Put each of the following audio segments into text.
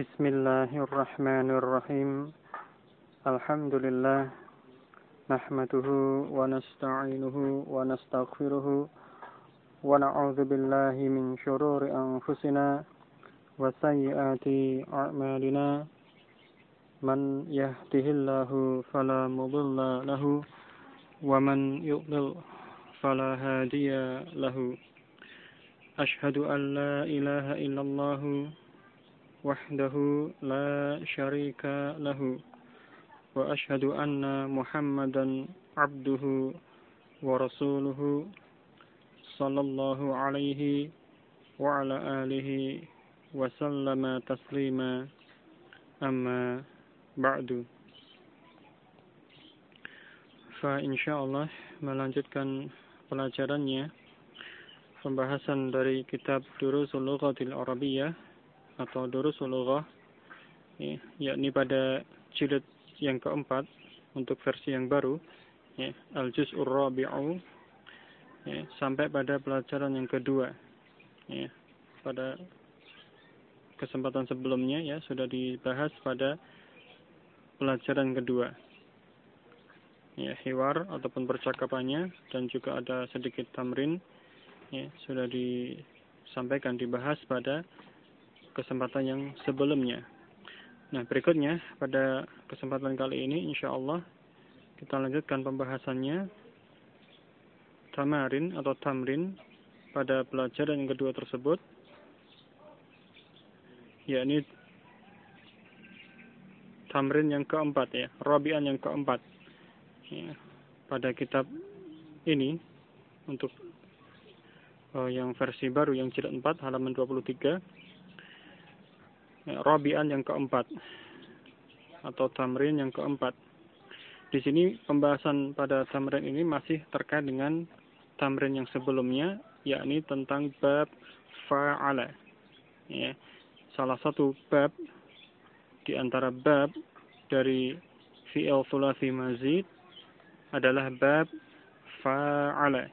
Bismillahirrahmanirrahim. Alhamdulillah. Nahmaduhu wa nasta'inuhu wa nastaghfiruhu. Wa na'udzu billahi min syururi anfusina wa sayyiati a'malina. Man yahdihillahu fala mudilla lahu wa man yudlil fala hadiya lahu. Ashhadu an la ilaha illallah wahdahu la syarika lahu wa ashhadu anna Muhammadan abduhu wa rasuluhu sallallahu alaihi wa ala alihi wa sallama taslima amma ba'du. Fa insyaallah melanjutkan pelajarannya pembahasan dari kitab Durusul Lughatil Arabiyyah atau Durusul Lughah, yakni pada jilid yang keempat untuk versi yang baru, Al-Juz'ur Rabi'u, sampai pada pelajaran yang kedua. Pada kesempatan sebelumnya sudah dibahas pada pelajaran kedua. Hiwar ataupun percakapannya dan juga ada sedikit tamrin sudah disampaikan, dibahas pada kesempatan yang sebelumnya. Nah, berikutnya pada kesempatan kali ini insyaallah kita lanjutkan pembahasannya tamarin atau tamrin pada pelajaran yang kedua tersebut, yakni tamrin yang keempat, rabi'an yang keempat pada kitab ini untuk yang versi baru yang jilid 4 halaman 23. Rabi'an yang keempat atau tamrin yang keempat. Di sini pembahasan pada tamrin ini masih terkait dengan tamrin yang sebelumnya, yakni tentang bab fa'ala. Salah satu bab di antara bab dari fi'il thulathi mazid adalah bab fa'ala.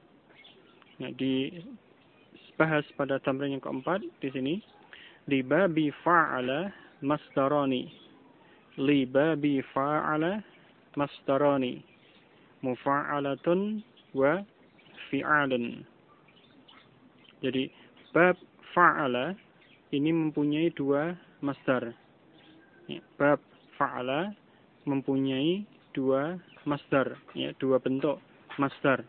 Dibahas pada tamrin yang keempat di sini. Li babi fa'ala masdarani. Li babi fa'ala masdarani. Mufa'alatun wa fi'alun. Jadi bab fa'ala ini mempunyai dua masdar. Bab fa'ala mempunyai dua masdar, dua bentuk masdar.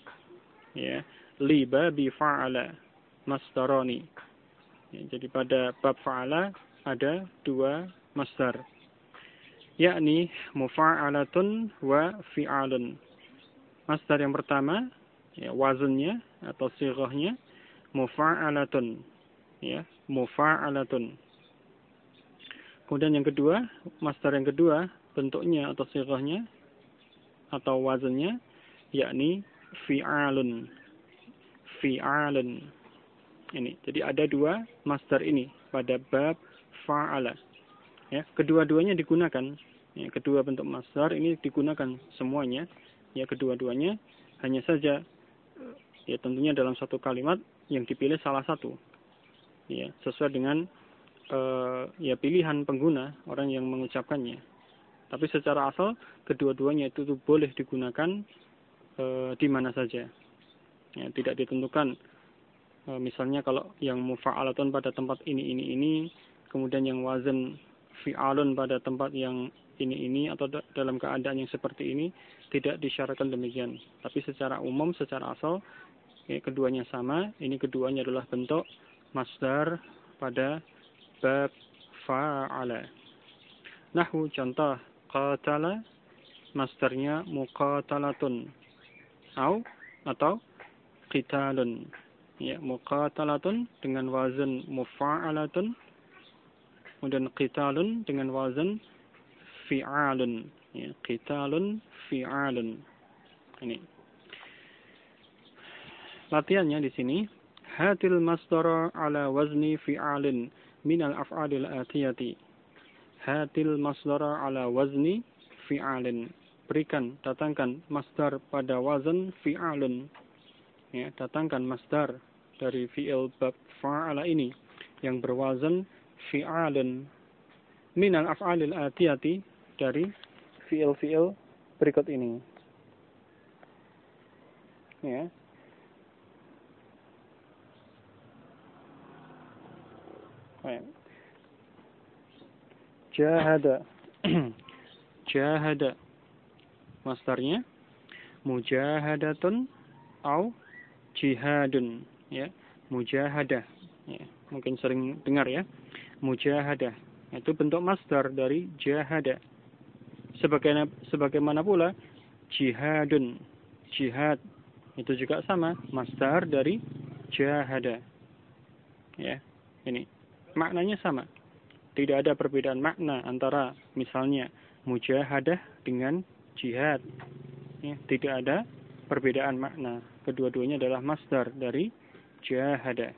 Li babi fa'ala masdarani. Jadi pada bab fa'ala ada dua masdar, yakni mufa'alatun wa fi'alun. Masdar yang pertama, wazannya atau sighahnya mufa'alatun, mufa'alatun. Kemudian yang kedua, masdar yang kedua bentuknya atau sighahnya atau wazannya yakni fi'alun, fi'alun. Ini. Jadi ada dua masdar ini pada bab fa'ala. Kedua-duanya digunakan. Kedua bentuk masdar ini digunakan semuanya. Kedua-duanya, hanya saja tentunya dalam satu kalimat yang dipilih salah satu. Sesuai dengan pilihan pengguna, orang yang mengucapkannya. Tapi secara asal kedua-duanya itu boleh digunakan di mana saja. Tidak ditentukan. Misalnya kalau yang mufa'alatun pada tempat ini, kemudian yang wazan fi'alun pada tempat yang ini, atau dalam keadaan yang seperti ini, tidak disyaratkan demikian. Tapi secara umum, secara asal, keduanya sama. Ini keduanya adalah bentuk masdar pada bab fa'ala. Nahwu contoh, qatala, masdarnya muqatalatun. Atau qitalun. Muqatalatun dengan wazan mufa'alatun, kemudian qitalun dengan wazan fi'alun. Qitalun fi'alun. Ini. Latihannya di sini, hatil masdara ala wazni fi'alin min al-af'alil atiyati. Hatil masdara ala wazni fi'alin. Berikan, datangkan masdar pada wazan fi'alun. Datangkan masdar dari fi'il bab fa'ala ini yang berwazan fi'alun minal af'alil atiyati, dari fi'il-fi'il berikut ini. Ya. Jahada. Jahada. Masdarnya mujahadatun au jihadun, ya. Mujahadah. Ya, mungkin sering dengar ya. Mujahadah. Itu bentuk masdar dari jahada. Sebagaimana pula jihadun. Jihad itu juga sama, masdar dari jahada. Ya, ini maknanya sama. Tidak ada perbedaan makna antara misalnya mujahadah dengan jihad. Ya, tidak ada perbedaan makna. Kedua-duanya adalah masdar dari jahada.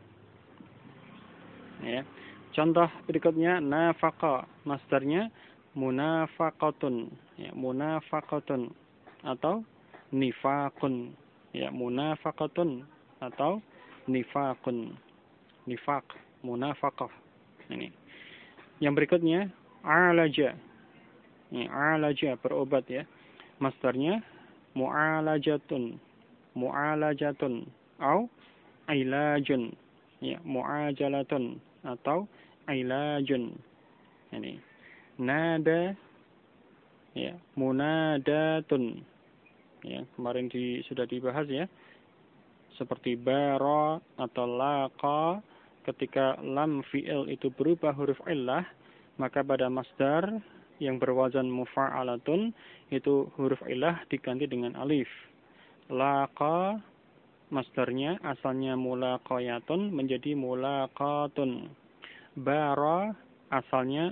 Ya. Contoh berikutnya nafaqa, masdarnya munafaqatun, ya, munafaqatun atau nifaqun, ya, munafaqatun atau nifaqun, nifaq, munafaqah. Ini. Yang berikutnya alaja, ya, alaja berobat, ya, masdarnya mu'alajatun, mu'alajatun atau ilajun, ya, mu'ajalatun atau ilajun. Ini nada, ya, munadatun, ya, kemarin sudah dibahas, ya, seperti bara atau laqa. Ketika lam fi'il itu berubah huruf illah, maka pada masdar yang berwazan mufa'alatun itu huruf illah diganti dengan alif. Laqa masdarnya asalnya mulaqayatun menjadi mulaqatun. Bara asalnya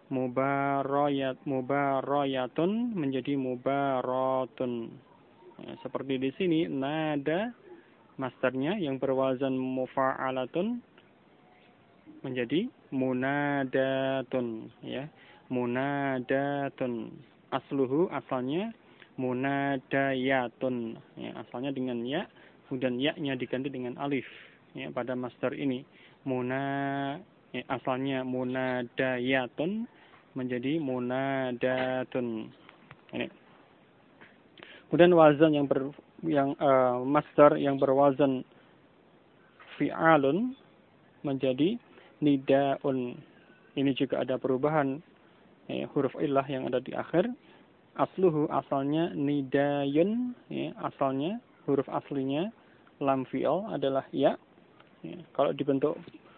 mubarayatun menjadi mubaratun. Ya, seperti di sini nada masdarnya yang berwazan mufa'alatun menjadi munadatun, ya, munadatun. Asalnya munadayatun, ya, asalnya dengan ya, kemudian ya-nya diganti dengan alif, ya, pada masdar ini. Ya, asalnya munadayatun menjadi munadatun. Ini. Kemudian wazan masdar yang berwazan fi'alun menjadi nidaun. Ini juga ada perubahan, ya, huruf illah yang ada di akhir. Asluhu asalnya nidayun, ya, asalnya huruf aslinya lam fi'al adalah ya. Ya, kalau dibentuk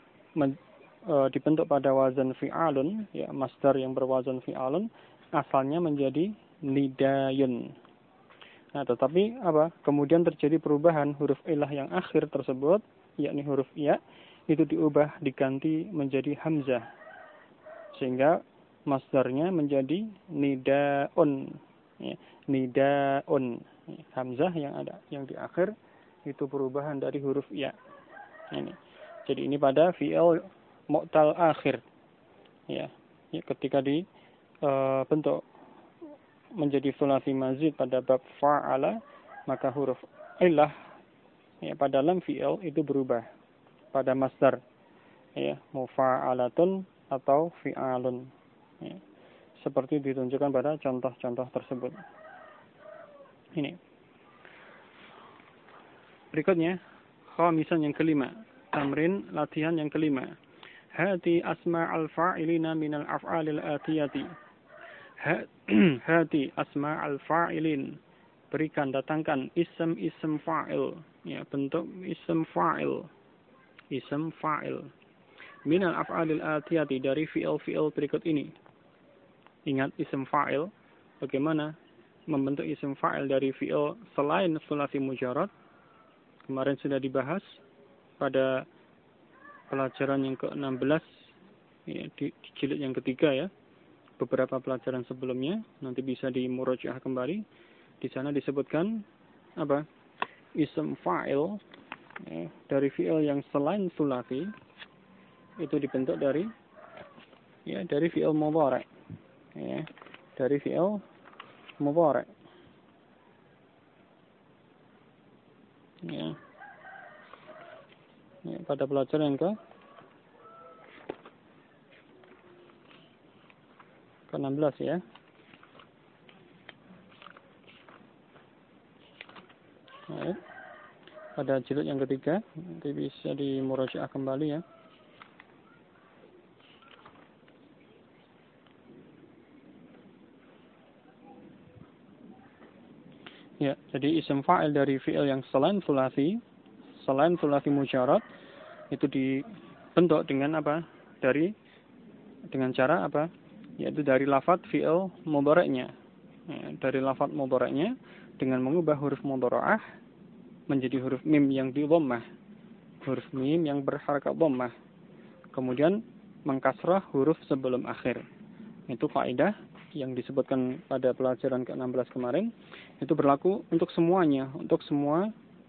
pada wazan fi'alun, ya, masdar yang berwazan fi'alun asalnya menjadi nidayun. Nah, tetapi kemudian terjadi perubahan huruf illah yang akhir tersebut, yakni huruf ya, itu diubah diganti menjadi hamzah, sehingga masdarnya menjadi nidaun, ya, nidaun. Hamzah yang di akhir itu perubahan dari huruf ya. Ini. Jadi ini pada fi'il mu'tal akhir, ya, ketika bentuk menjadi sulasi mazid pada bab fa'ala, maka huruf illah, ya, pada lam fi'il itu berubah pada masdar, ya, mufa'alatun atau fi'alun, ya, seperti ditunjukkan pada contoh-contoh tersebut. Ini. Berikutnya khamisan yang kelima, tamrin latihan yang kelima. Hati asma'al fa'ilina minal af'alil atiyati. Hati asma'al fa'ilin, berikan, datangkan ism fa'il, ya, bentuk ism fa'il. Ism fa'il minal af'alil atiyati, dari fi'il berikut ini. Ingat ism fa'il, bagaimana membentuk ism fa'il dari fi'il selain sulasi mujarrad. Kemarin sudah dibahas pada pelajaran yang ke-16, ya, di jilid yang ketiga, ya. Beberapa pelajaran sebelumnya nanti bisa dimurajaah kembali. Di sana disebutkan ism fa'il, ya, dari fi'il yang selain sulasi itu dibentuk dari fi'il mudhari', ya, dari fi'il mudhari', ya. Ya, pada pelajaran yang ke-16 ya. Baik. Pada jilid yang ketiga, nanti bisa dimurajaah kembali ya. Ya, jadi isim fa'il dari fi'il yang selain sulasi mujarad itu dibentuk dengan apa? Dengan cara apa? Yaitu dari lafaz fi'il mudhari'nya. Ya, dari lafaz mudhari'nya dengan mengubah huruf mudhara'ah menjadi huruf mim yang di dhammah. Huruf mim yang berharakat dhammah. Kemudian mengkasrah huruf sebelum akhir. Itu kaidah yang disebutkan pada pelajaran ke-16 kemarin. Itu berlaku untuk semuanya, untuk semua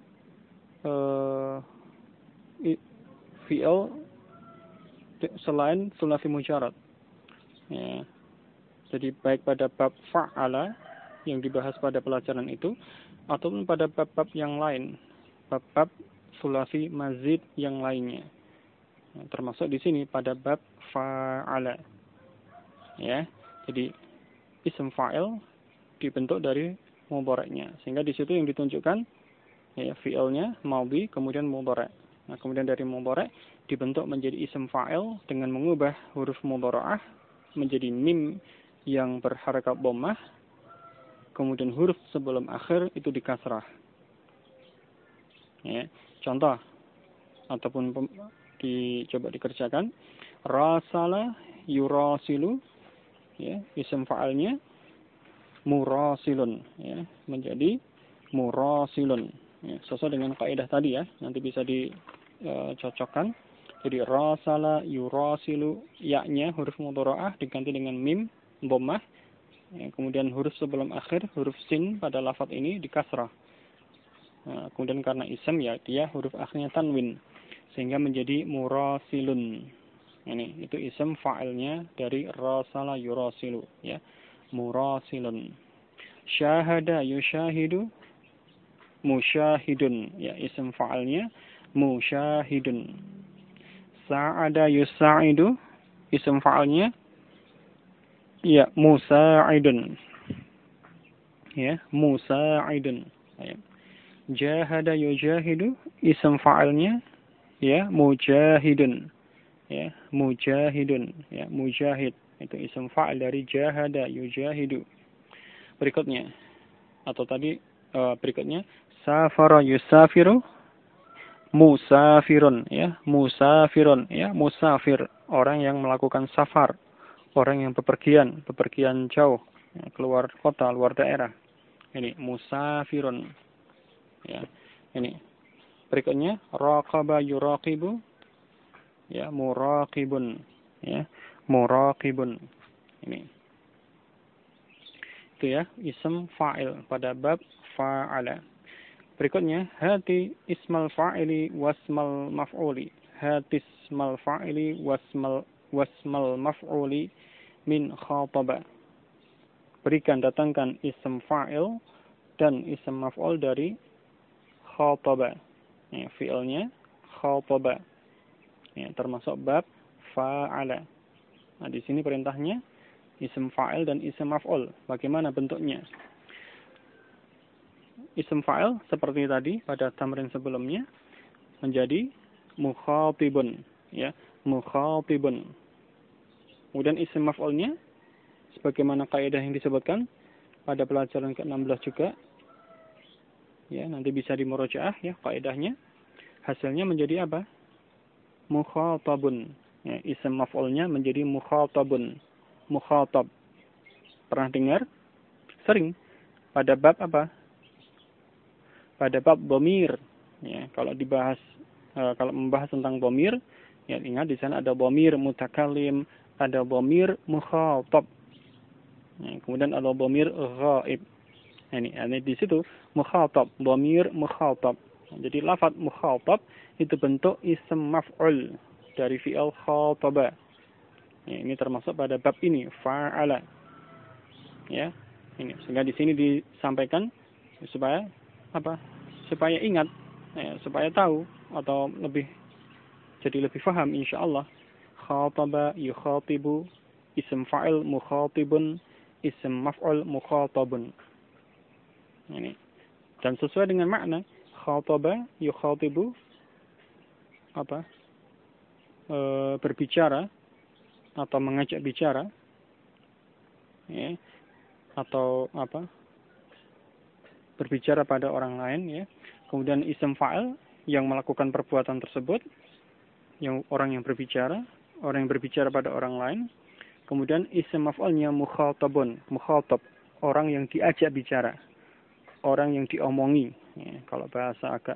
fi'il selain sulasi mujarad. Ya. Jadi baik pada bab fa'ala yang dibahas pada pelajaran itu ataupun pada bab-bab yang lain, bab-bab sulasi mazid yang lainnya. Nah, termasuk di sini pada bab fa'ala. Ya. Jadi isim fa'il dibentuk dari mudhari'nya. Sehingga di situ yang ditunjukkan ya fi'ilnya madhi kemudian mudhari'. Nah, kemudian dari mudhari' dibentuk menjadi isim fa'il dengan mengubah huruf mudhara'ah menjadi mim yang berharakat dhammah. Kemudian huruf sebelum akhir itu dikasrah. Ya, contoh ataupun coba dikerjakan. Rasala yurasilu, ya, isim fa'ilnya murasilun, ya, menjadi murasilun, ya, sesuai dengan kaidah tadi ya, nanti bisa dicocokkan. Jadi rasala yurasilu, ya-nya huruf mudhara'ah diganti dengan mim dhammah, ya, kemudian huruf sebelum akhir huruf sin pada lafaz ini dikasrah. Nah, kemudian karena ism ya dia huruf akhirnya tanwin sehingga menjadi murasilun. Ini itu ism fa'ilnya dari rasala yurasilu, ya, murasilun. Syahada yushahidu musyahidun, ya, ism fa'ilnya musyahidun. Sa'ada yusa'idu, ism fa'ilnya ya musa'idun, ya, musa'idun. Ya. Jahada yujahidu, ism fa'ilnya ya mujahidun, ya, mujahidun, ya, mujahid. Itu isim fa'il dari jahada yujahidu. Berikutnya atau tadi berikutnya safara yusafiru musafirun, ya, musafirun, ya, musafir, orang yang melakukan safar, orang yang bepergian jauh, ya, keluar kota, luar daerah. Ini musafirun, ya. Ini berikutnya raqaba yuraqibu, ya, muraqibun, ya, muraqibun. Ini itu ya ism fa'il pada bab fa'ala. Berikutnya hati ismal fa'ili wasmal maf'uli. Hati ismal fa'ili wasmal maf'uli min khataba. Berikan, datangkan ism fa'il dan ism maf'ul dari khataba. Ya, fi'ilnya khataba. Ya, termasuk bab fa'ala. Nah, di sini perintahnya isim fa'il dan isim maf'ul. Bagaimana bentuknya? Isim fa'il seperti tadi pada tamrin sebelumnya menjadi mukhatibun, ya, mukhatibun. Kemudian isim maf'ulnya sebagaimana kaidah yang disebutkan pada pelajaran ke-16 juga. Ya, nanti bisa dimurajaah ya kaidahnya. Hasilnya menjadi apa? Mukhatabun. Ya, isim maf'ulnya menjadi mukhatabun. Mukhatab. Pernah dengar? Sering. Pada bab apa? Pada bab dhamir. Ya, kalau membahas tentang dhamir, ya ingat di sana ada dhamir mutakallim, ada dhamir mukhatab. Ya, kemudian ada dhamir ghaib. Ini di situ mukhatab, dhamir mukhatab. Jadi lafaz mukhatab itu bentuk ism maf'ul dari fi'il khataba. Ya, ini termasuk pada bab ini fa'ala. Ya, ini sehingga di sini disampaikan supaya apa? Supaya ingat, ya, supaya tahu atau jadi lebih paham insyaallah. Khataba yukhatibu, ism fa'il mukhatibun, ism maf'ul mukhatabun. Ini. Dan sesuai dengan makna khataba yukhatibu apa? Berbicara atau mengajak bicara. Ya. Atau apa? Berbicara pada orang lain, ya. Kemudian ism fa'il yang melakukan perbuatan tersebut, yang orang yang berbicara pada orang lain. Kemudian ism maf'ulnya mukhatabun, mukhatab, orang yang diajak bicara, orang yang diomongi. Ya, kalau bahasa agak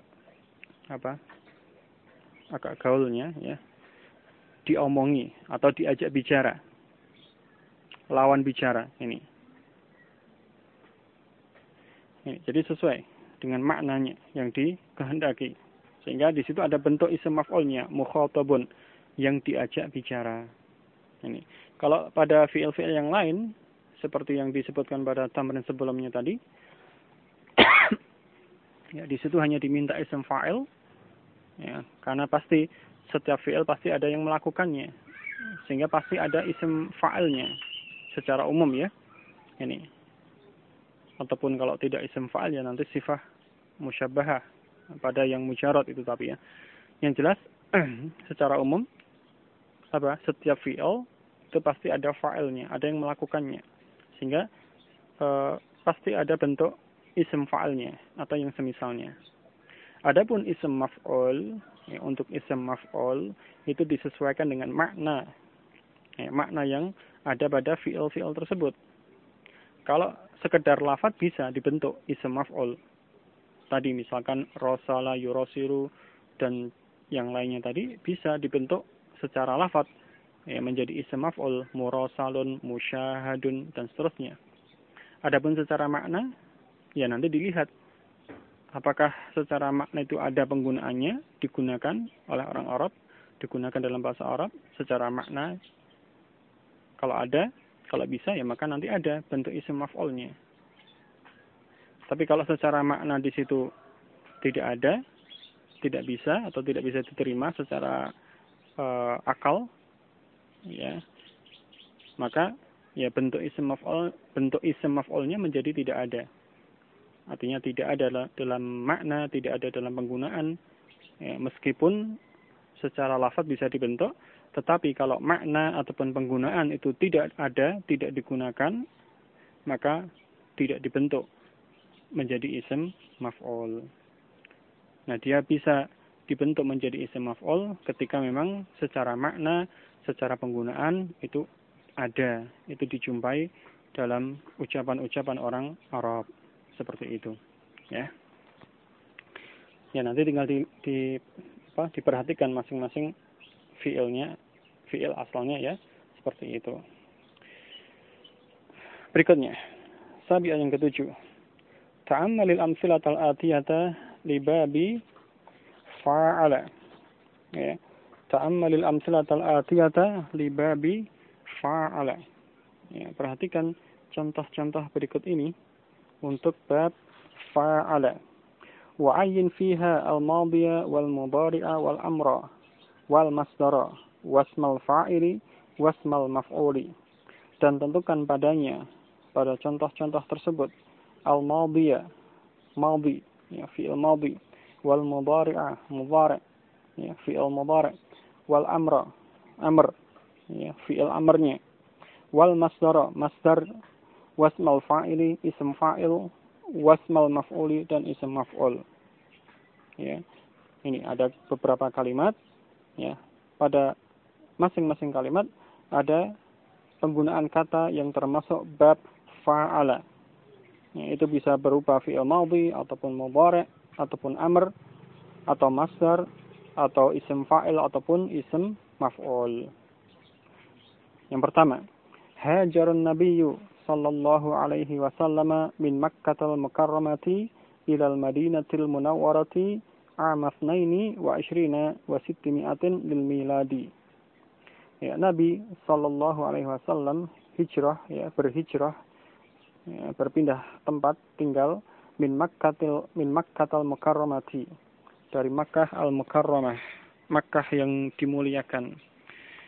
gaulnya, ya, diomongi atau diajak bicara, lawan bicara ini. Jadi sesuai dengan maknanya yang dikehendaki. Sehingga di situ ada bentuk ism maf'ulnya, mukhatabun, yang diajak bicara. Ini. Kalau pada fi'il-fi'il yang lain, seperti yang disebutkan pada tamrin sebelumnya tadi, ya, di situ hanya diminta ism fa'il, ya, karena pasti setiap fi'il pasti ada yang melakukannya, sehingga pasti ada ism fa'ilnya secara umum, ya. Ini. Ataupun kalau tidak ism fa'il, ya nanti sifah musyabbahah pada yang mujarad itu, tapi ya. Yang jelas secara umum setiap fi'il itu pasti ada fa'ilnya, ada yang melakukannya. Sehingga pasti ada bentuk ism fa'ilnya atau yang semisalnya. Adapun ism maf'ul, ya, untuk ism maf'ul itu disesuaikan dengan makna. Ya, makna yang ada pada fi'il-fi'il tersebut. Kalau sekedar lafaz bisa dibentuk ism maf'ul. Tadi misalkan rosala yurosiru dan yang lainnya tadi bisa dibentuk secara lafaz, ya, menjadi ism maf'ul, murasalun, musyahadun, dan seterusnya. Adapun secara makna, ya nanti dilihat apakah secara makna itu ada penggunaannya, digunakan oleh orang Arab, digunakan dalam bahasa Arab secara makna. Kalau ada, kalau bisa, ya maka nanti ada bentuk ism maf'ulnya. Tapi kalau secara makna di situ tidak ada, tidak bisa atau tidak bisa diterima secara akal, ya, maka ya bentuk ism maf'ulnya menjadi tidak ada. Artinya tidak ada dalam makna, tidak ada dalam penggunaan, ya, meskipun secara lafaz bisa dibentuk, tetapi kalau makna ataupun penggunaan itu tidak ada, tidak digunakan, maka tidak dibentuk menjadi ism maf'ul. Nah, dia bisa dibentuk menjadi ism maf'ul ketika memang secara makna, secara penggunaan itu ada, itu dijumpai dalam ucapan-ucapan orang Arab seperti itu, ya. Ya, nanti tinggal diperhatikan masing-masing fi'il asalnya, ya, seperti itu. Berikutnya, sabi'ah yang ketujuh. Ta'ammalil amsilatal atiyata libabi fa'ala. Ya. Ta'ammalil amsilatal atiyata libabi fa'ala. Ya, perhatikan contoh-contoh berikut ini untuk bab fa'ala. Wa'ayyin fiha al-madhiya wal-mudhari'a wal-amra wal-masdara wasmal fa'ili wasmal maf'uli. Dan tentukan padanya, pada contoh-contoh tersebut, al-madhiya, madhi, ya, fi'il madhi, wal-mudhari'a, mudhari', ya, fi'il mudhari', wal-amra, amr, ya, fi'il amrnya, wal-masdara, masdar, wasmal fa'ili, ism fa'il, wasmal maf'uli, dan ism maf'ul. Ya, ini ada beberapa kalimat, ya, pada masing-masing kalimat ada penggunaan kata yang termasuk bab fa'ala. Ya, itu bisa berupa fi'il madhi ataupun mudhari' ataupun amr atau masdar atau ism fa'il ataupun ism maf'ul. Yang pertama, hajarun nabiyyu sallallahu alaihi wasallam min Makkatal Mukarramati ilal Madinatil Munawwarati ama 22 wa 600 lil miladi. Ya, Nabi sallallahu alaihi wasallam hijrah, ya, berhijrah, ya, berpindah tempat tinggal min Makkatal Mukarramati, dari Makkah al-Mukarramah, Makkah yang dimuliakan,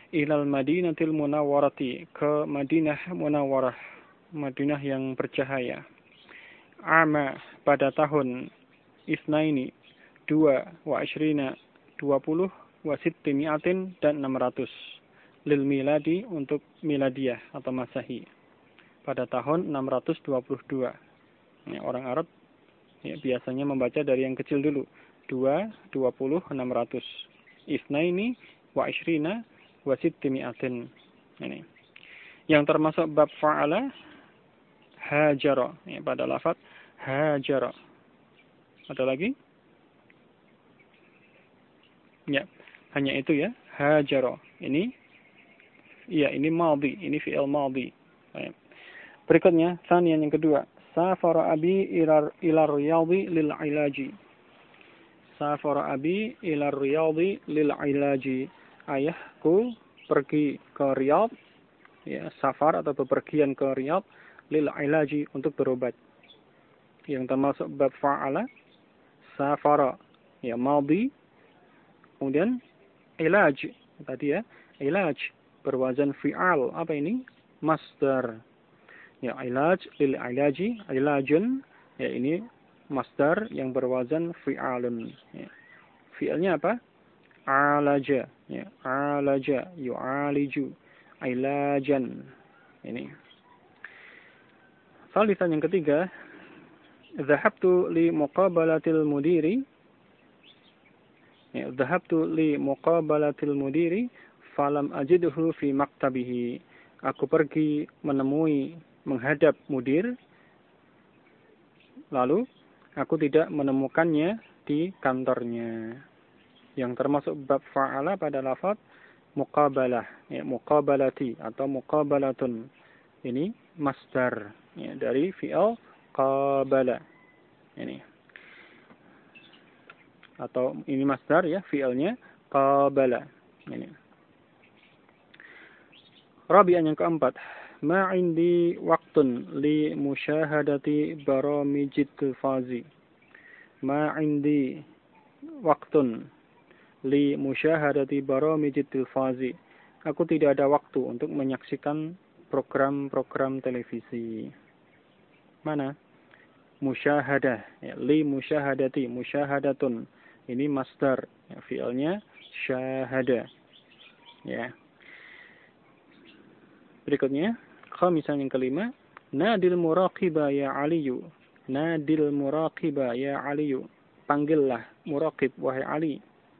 ilal Madinatil Munawwarati, ke Madinah Munawwarah, Madinah yang bercahaya. Ama, pada tahun Isnaini, 2 wa ashrina, 20 wa sittimi'atin, dan 600. Lil miladi, untuk miladiyah atau masahi, pada tahun 622. Ya, orang Arab ya, biasanya membaca dari yang kecil dulu. 2, 20, 600. Isnaini wa ashrina wa sittimi'atin. Ini. Yang termasuk bab fa'ala, hajara. Ya, pada lafaz hajara. Ada lagi? Ya, hanya itu ya. Hajara. Ini madhi. Ini fi'il madhi. Ya. Berikutnya, sanian yang kedua. Safara abi ila riyadhi lil ilaji. Safara abi ila riyadhi lil ilaji. Ayahku pergi ke Riyadh, ya, safar atau bepergian ke Riyadh lil ilaji, untuk berobat. Yang termasuk bab fa'ala, safara, ya, madhi. Kemudian ilaj, tadi ya, ilaj berwazan fi'al. Apa ini? Masdar. Ya, ilaj lil ilaji, ilajun, ya, ini masdar yang berwazan fi'alun. Ya. Fi'alnya apa? Alaja, ya, alaja, yu'aliju, ilajan. Ini. Salisan yang ketiga, dhahabtu li muqabalatil mudiri. Ya, dhahabtu li muqabalatil mudiri falam ajidhu fi maktabihi. Aku pergi menemui, menghadap mudir, lalu aku tidak menemukannya di kantornya. Yang termasuk bab fa'ala pada lafaz muqabalah, ya, muqabalati atau muqabalatun. Ini masdar, ya, dari fi'il qabala. Ini. Atau ini masdar, ya, fi'ilnya qabala. Ini. Rabi'an yang keempat, ma indi waqtun li musyahadati baramijit tilfazi. Ma indi waqtun li musyahadati baramijit tilfazi. Aku tidak ada waktu untuk menyaksikan program-program televisi. Mana? Musyahadah, ya, li musyahadati, musyahadatun. Ini masdar, ya, fi'ilnya syahada. Ya. Berikutnya, khamisan yang kelima, nadil muraqiba ya aliyu. Nadil muraqiba ya aliyu. Panggillah muraqib, wahai Ali.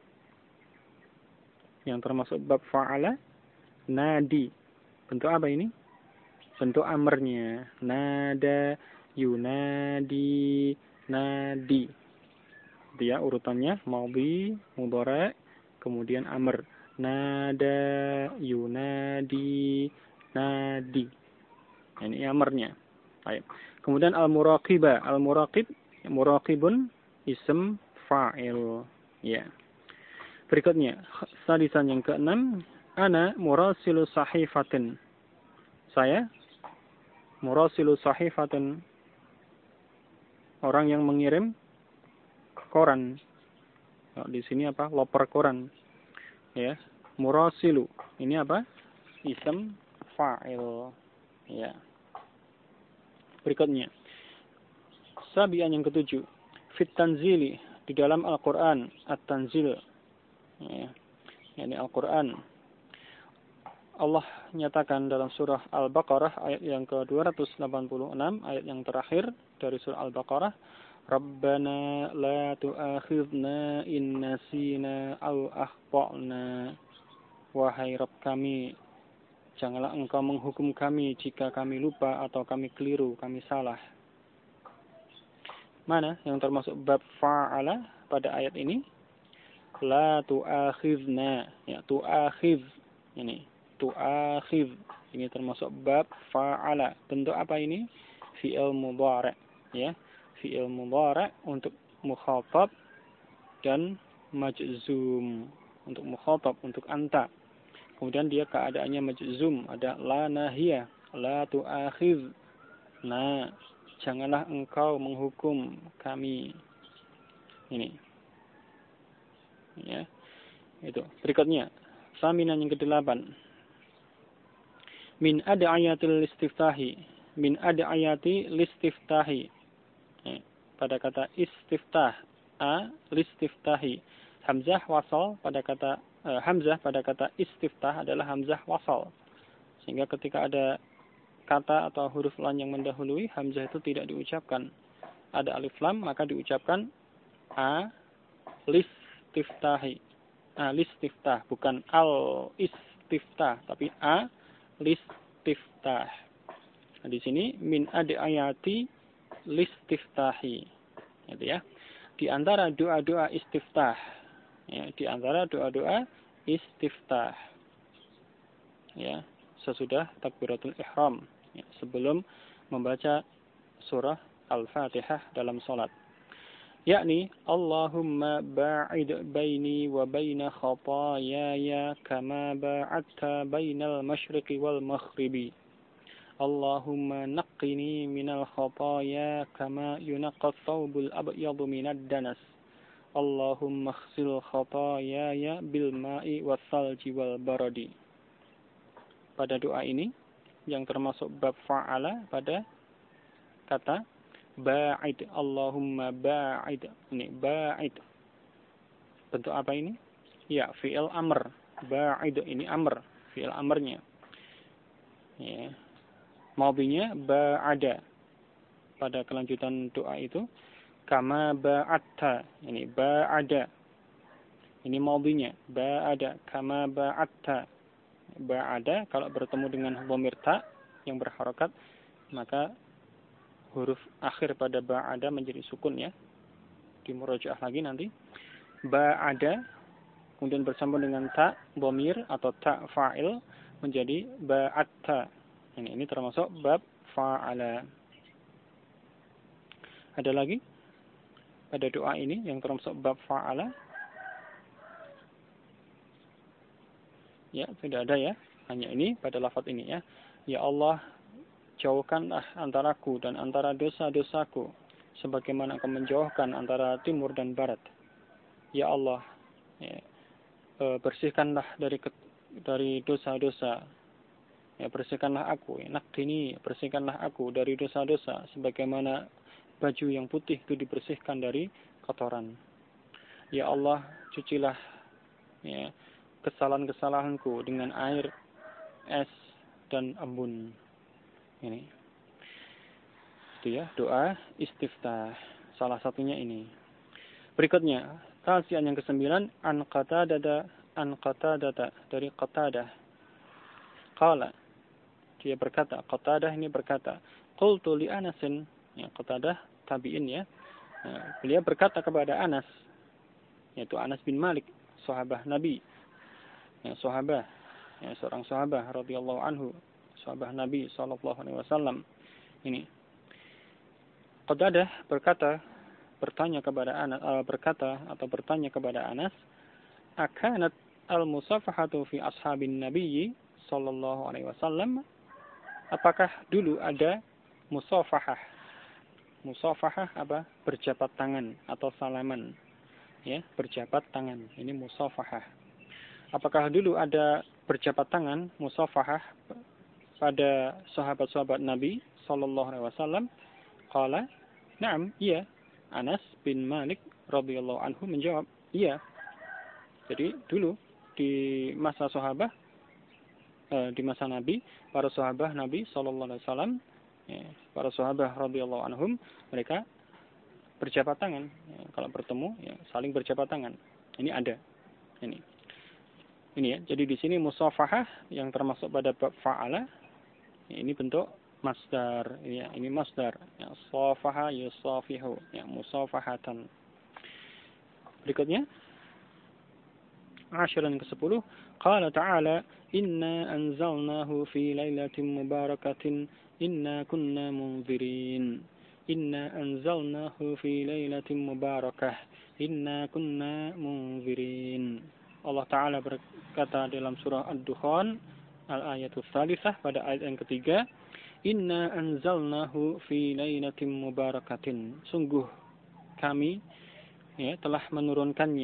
Yang termasuk bab fa'ala, nadi. Bentuk apa ini? Bentuk amarnya. Nada, yunadi, nadi. Dia urutannya madhi, mudhari', kemudian amr. Nada, yunadi, nadi. Ini amarnya. Baik. Kemudian al-muraqibah. Al-muraqib, muraqibun, ism fa'il. Ya. Berikutnya, sadisan yang keenam, ana murasilu sahifatin. Saya murasilu sahifatin, orang yang mengirim koran. Nah, di sini apa? Loper koran. Ya, murasilu. Ini apa? Ism fa'il. Ya. Berikutnya, sabian yang ketujuh, fit tanzili, di dalam Al-Qur'an, at-tanzil. Ya. Yani Al-Qur'an. Allah nyatakan dalam surah Al-Baqarah ayat yang ke-286, ayat yang terakhir dari surah Al-Baqarah, Rabbana la tu'akhidna in nasina aw akhtana. Wahai Rabb kami, janganlah engkau menghukum kami jika kami lupa atau kami keliru, kami salah. Mana yang termasuk bab fa'ala pada ayat ini? La tu'akhidna, ya, tu'akhid. Ini tu'akhid. Ini termasuk bab fa'ala. Bentuk apa ini? Fi'il mudhari', ya. Fi'il mudhari' untuk mukhatab dan majzum. Untuk mukhatab, untuk anta. Kemudian dia keadaannya majzum, ada la nahiyah, la tu'akhid. Nah, janganlah engkau menghukum kami. Ini. Ya. Itu. Berikutnya, Saminan yang kedelapan. Min ad'ayatil istiftahi. Min ad'ayati listiftahi. Pada kata istiftah. Listiftahi. Hamzah wasal pada kata hamzah pada kata istiftah adalah hamzah wasal. Sehingga ketika ada kata atau huruf lan yang mendahului, hamzah itu tidak diucapkan. Ada alif lam maka diucapkan listiftahi. Listiftah, bukan al-istiftah, tapi listiftah. Nah, di sini min ad'ayati listiftahi. Gitu ya. Di antara doa-doa istiftah. Ya, di antara doa-doa istiftah. Ya, sesudah takbiratul ihram, ya, sebelum membaca surah Al-Fatihah dalam salat. Yakni Allahumma ba'id baini wa baina khataayaya kama ba'adta bainal masyriqi wal maghribi. Allahumma naqqini minal khataaya kama yunaqqat thawbul abyadu minad danas. Allahumma ighsil khataayaya bil ma'i was salji wal baradi. Pada doa ini yang termasuk bab fa'ala pada kata ba'id. Allahumma ba'id. Ini ba'id. Bentuk apa ini? Ya, fi'il amr. Ba'id ini amr, fi'il amrnya. Ya. Maudinya ba'ada. Pada kelanjutan doa itu kama ba'atta. Ini ba'ada. Ini maudinya ba'ada kama ba'atta. Ba'ada kalau bertemu dengan dhamir ta yang berharokat, maka huruf akhir pada ba'ada menjadi sukun ya. Di murojaah lagi nanti. Ba'ada kemudian bersambung dengan ta dhamir atau ta fa'il menjadi ba'atta. Ini termasuk bab fa'ala. Ada lagi pada doa ini yang termasuk bab fa'ala? Ya, tidak ada ya. Hanya ini pada lafaz ini ya. Ya Allah, jauhkanlah antaraku dan antara dosa-dosaku sebagaimana Engkau menjauhkan antara timur dan barat. Ya Allah, ya, bersihkanlah dari dosa-dosa. Ya, bersihkanlah aku, naqqini, bersihkanlah aku dari dosa-dosa sebagaimana baju yang putih itu dibersihkan dari kotoran. Ya Allah, cucilah ya, kesalahan-kesalahanku dengan air, es dan embun. Ini. Itu ya, doa istiftah. Salah satunya ini. Berikutnya, tasian yang ke-9, an Qatadah dari Qatadah. Qala, dia berkata, Qatadah ini berkata, qultu li Anasin, ya, Qatadah tabi'in ya. Beliau berkata kepada Anas, yaitu Anas bin Malik, sahabat Nabi. Ya, sahabat, ya, seorang sahabat radhiyallahu anhu, sahabat Nabi sallallahu alaihi wasallam. Ini. Qatadah bertanya kepada Anas, akanat al-musafahatu fi ashabin Nabi sallallahu alaihi wasallam? Apakah dulu ada musafahah? Musafahah apa? Berjabat tangan atau salaman. Ya, berjabat tangan. Ini musafahah. Apakah dulu ada berjabat tangan, musafahah pada sahabat-sahabat Nabi sallallahu alaihi wasallam? Qala, na'am, iya. Anas bin Malik radhiyallahu anhu menjawab, iya. Jadi dulu di masa sahabat, di masa Nabi, para sahabat Nabi sallallahu alaihi wasallam, ya, para sahabat radhiyallahu anhum, mereka berjabat tangan. Ya, kalau bertemu, ya, saling berjabat tangan. Ini ada. Ini ya. Jadi di sini musafahah yang termasuk pada bab fa'ala. Ya, ini bentuk masdar. Ya, ini masdar. Ya, safaha yusafihu. Ya, musafahatan. Berikutnya, asyaran ke-10. Qala ta'ala, inna anzalnahu fi lailatin mubarakatin inna kunna munzirin. Inna anzalnahu fi lailatin mubarakah inna kunna munzirin. Allah Ta'ala berkata dalam surah Ad-Dukhan al-ayatul tsalitsah pada ayat yang ketiga, inna anzalnahu fi lailatin mubarakatin. Sungguh kami ya telah menurunkannya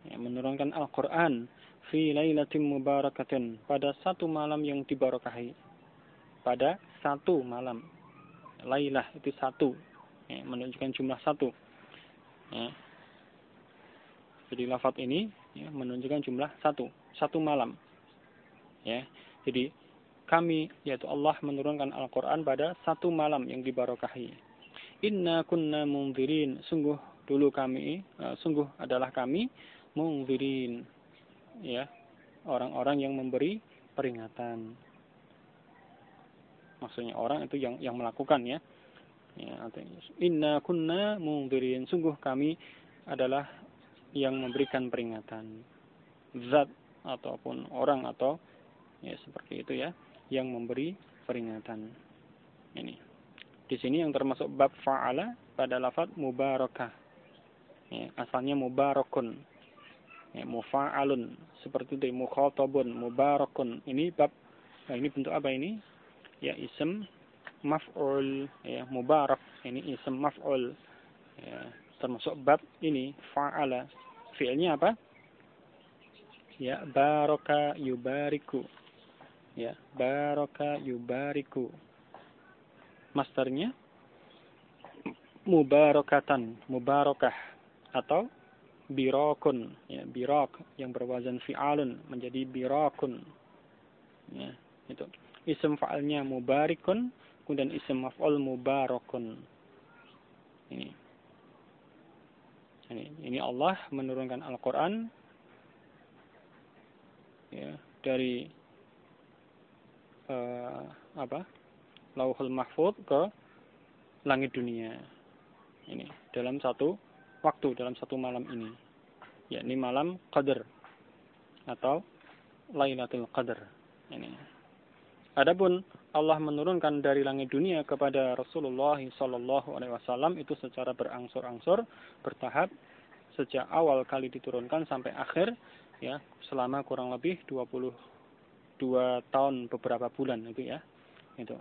Ya, menurunkan Al-Quran fi lailatin mubarakatin, pada satu malam yang diberkahi. Pada satu malam. Lailah itu satu. Ya, menunjukkan jumlah satu. Ya. Jadi lafaz ini ya, menunjukkan jumlah satu. Satu malam. Ya. Jadi kami, yaitu Allah, menurunkan Al-Quran pada satu malam yang diberkahi. Inna kunna munzirin. Sungguh dulu kami, sungguh adalah kami munzirin. Ya. Orang-orang yang memberi peringatan. Maksudnya orang itu yang melakukan ya. Ya, inna kunna munzirin. Sungguh kami adalah yang memberikan peringatan. Zat ataupun orang atau ya seperti itu ya, yang memberi peringatan. Ini. Di sini yang termasuk bab fa'ala pada lafaz mubarakah. Ya, asalnya mubarakun. Ya, mufa'alun seperti itu, mukhatabun, mubarakun. Ini bab, nah ini bentuk apa ini? Ya, ism maf'ul, ya, mubarak, ini ism maf'ul. Ya, termasuk bab ini fa'ala. Fi'ilnya apa? Ya, baraka yubariku. Ya, baraka yubariku. Masdarnya mubarakatan, mubarakah, atau birakun, ya, birak yang berwazan fi'alun menjadi birakun. Ya, itu. Ism fa'alnya mubarikun, kemudian ism maf'ul mubarakun. Ini Allah menurunkan Al-Quran ya, dari Lauhul Mahfuz ke langit dunia. Ini dalam satu waktu, dalam satu malam ini. Yakni malam Qadar atau Lailatul Qadar. Ini. Adapun Allah menurunkan dari langit dunia kepada Rasulullah sallallahu alaihi wasallam itu secara berangsur-angsur, bertahap, sejak awal kali diturunkan sampai akhir ya, selama kurang lebih 22 tahun beberapa bulan itu ya. Itu.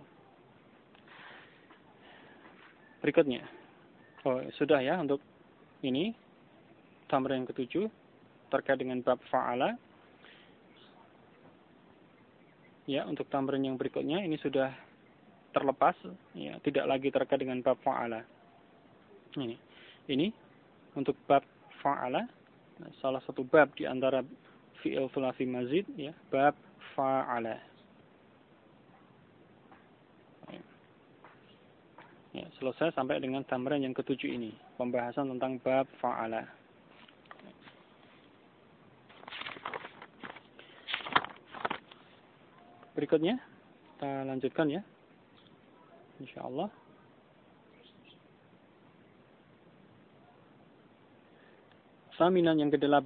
Berikutnya. Sudah ya untuk ini tamrin yang ke-7 terkait dengan bab fa'ala. Ya, untuk tamrin yang berikutnya ini sudah terlepas ya, tidak lagi terkait dengan bab fa'ala. Ini untuk bab fa'ala, salah satu bab di antara fi'il thulathi mazid ya, bab fa'ala. Ya, selesai sampai dengan tamrin yang ke-7 ini, pembahasan tentang bab fa'ala. Berikutnya kita lanjutkan ya, insyaallah. Saminan yang ke-8.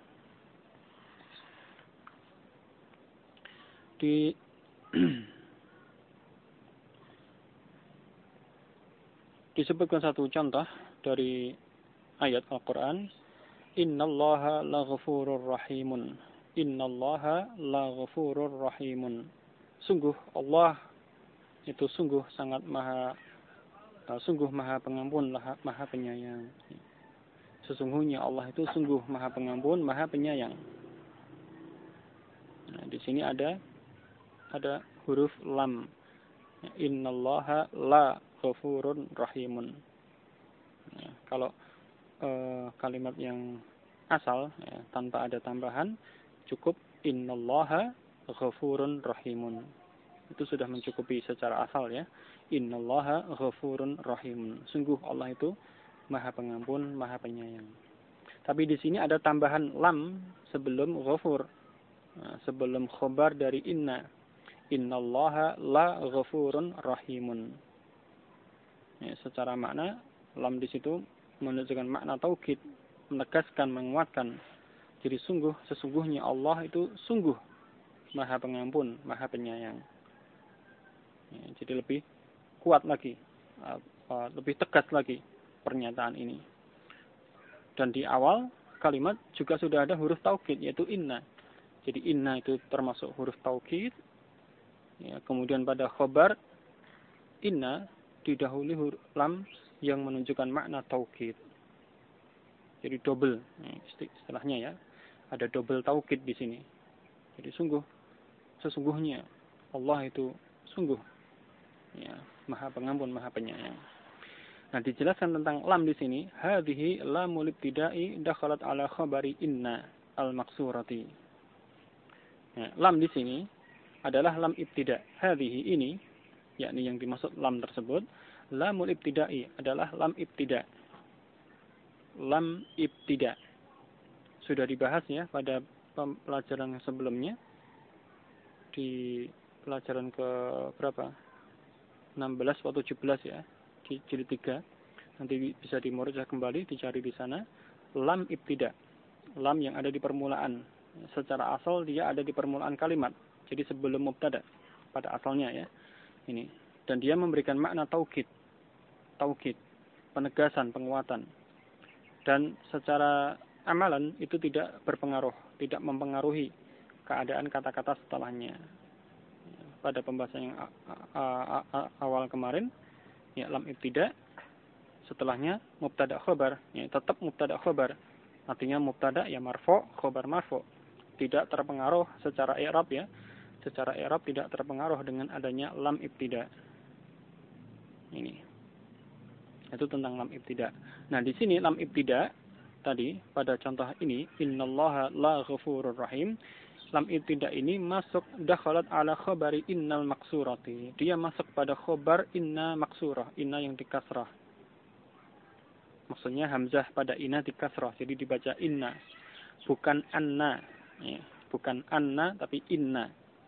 Disebutkan satu contoh dari ayat Al-Quran. Innallaha laghafurur rahimun. Innallaha laghafurur rahimun. Sungguh Allah itu sungguh sangat maha pengampun, maha penyayang. Sesungguhnya Allah itu sungguh maha pengampun, maha penyayang. Nah, di sini ada huruf lam. Innallaha la ghafurun rahimun. Nah, kalau kalimat yang asal ya, tanpa ada tambahan cukup innallaha ghafurun rahimun. Itu sudah mencukupi secara asal ya. Innallaha ghafurun rahimun. Sungguh Allah itu maha pengampun, maha penyayang. Tapi di sini ada tambahan lam sebelum ghafur. Nah, sebelum khobar dari inna. Innallaha la ghafurun rahimun. Ya, secara makna lam di situ menunjukkan makna taukid, menegaskan, menguatkan. Jadi sesungguhnya Allah itu sungguh maha pengampun, maha penyayang. Ya, jadi lebih kuat lagi, lebih tegas lagi pernyataan ini. Dan di awal kalimat juga sudah ada huruf taukid, yaitu inna. Jadi inna itu termasuk huruf taukid. Ya, kemudian pada khobar inna didahului huruf lam yang menunjukkan makna taukid. Jadi double istilahnya ya, Ada double taukid di sini. Jadi sesungguhnya Allah itu sungguh, ya, Maha Pengampun, Maha Penyayang. Nah, dijelaskan tentang lam di sini, hadhihi lamul ibtida'i dakhalat ala khabari inna al-maksurati. Ya, lam di sini adalah lam ibtida. Hadhihi ini, yakni yang dimaksud lam tersebut, lamul ibtida'i adalah lam ibtida. Lam ibtida. Sudah dibahas ya pada pelajaran yang sebelumnya. Di pelajaran ke berapa? 16 atau 17 ya. Jilid 3. Nanti bisa dimurjah kembali, dicari di sana. Lam ibtida. Lam yang ada di permulaan. Secara asal dia ada di permulaan kalimat. Jadi sebelum mubtada pada asalnya ya. Ini. Dan dia memberikan makna taukid. Taukid, penegasan, penguatan. Dan secara amalan itu tidak berpengaruh, tidak mempengaruhi keadaan kata-kata setelahnya. Pada pembahasan yang awal kemarin, ya, lam ibtida, setelahnya mubtada khobar, ya, tetap mubtada khobar. Artinya mubtada ya marfu, khobar marfu. Tidak terpengaruh secara i'rab ya. Secara i'rab tidak terpengaruh dengan adanya lam ibtida. Ini. Itu tentang lam ibtida. Nah, di sini lam ibtida tadi pada contoh ini, innallaha la ghafurur rahim. Lam ibtida ini masuk dakhalat ala khabari innal maksurati. Dia masuk pada khobar inna maksurah, inna yang dikasrah. Maksudnya hamzah pada inna dikasrah, jadi dibaca inna, bukan anna, ya, bukan anna tapi inna.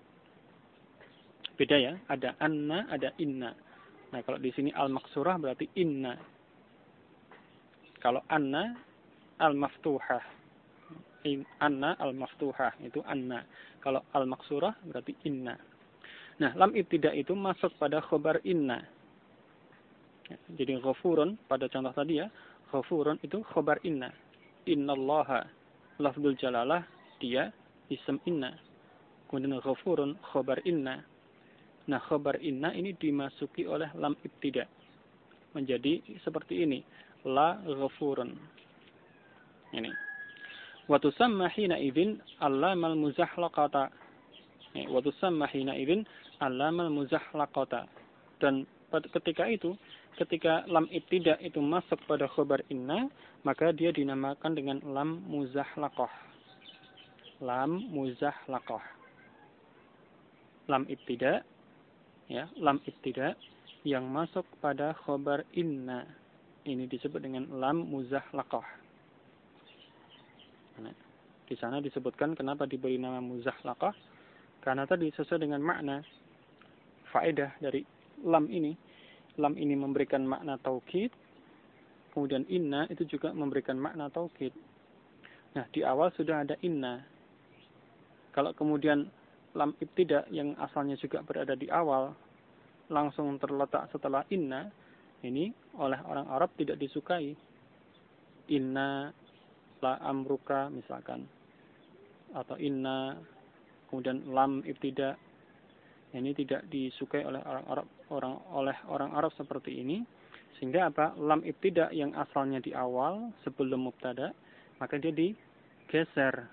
Beda ya, ada anna, ada inna. Nah, kalau di sini al maksurah berarti inna. Kalau anna al maftuhah. Anna al-maftuhah itu anna. Kalau al-maksurah berarti inna. Nah, lam ibtida itu masuk pada khobar inna. Jadi ghafurun pada contoh tadi ya, ghafurun itu khobar inna. Innallaha lafzul jalalah dia ism inna. Kemudian ghafurun khobar inna. Nah, khobar inna ini dimasuki oleh lam ibtida. Menjadi seperti ini, la ghafurun. Ini. Wa tusamma hina idzin allamal muzahlaqata. Wa tusamma hina idzin allamal muzahlaqata. Dan ketika itu, ketika lam ibtida itu masuk pada khobar inna, maka dia dinamakan dengan lam muzahlaqah. Lam muzahlaqah. Lam ibtida, ya, lam ibtida yang masuk pada khobar inna. Ini disebut dengan lam muzahlaqah. Nah, di sana disebutkan kenapa diberi nama muzahlaqah, karena tadi sesuai dengan makna faedah dari lam ini. Lam ini memberikan makna taukid, kemudian inna itu juga memberikan makna taukid. Nah, di awal sudah ada inna. Kalau kemudian lam ibtida yang asalnya juga berada di awal langsung terletak setelah inna, ini oleh orang Arab tidak disukai. Inna la amruka misalkan, atau inna kemudian lam ibtida, ini tidak disukai oleh orang Arab seperti ini. Sehingga apa? Lam ibtida yang asalnya di awal sebelum mubtada, maka dia digeser,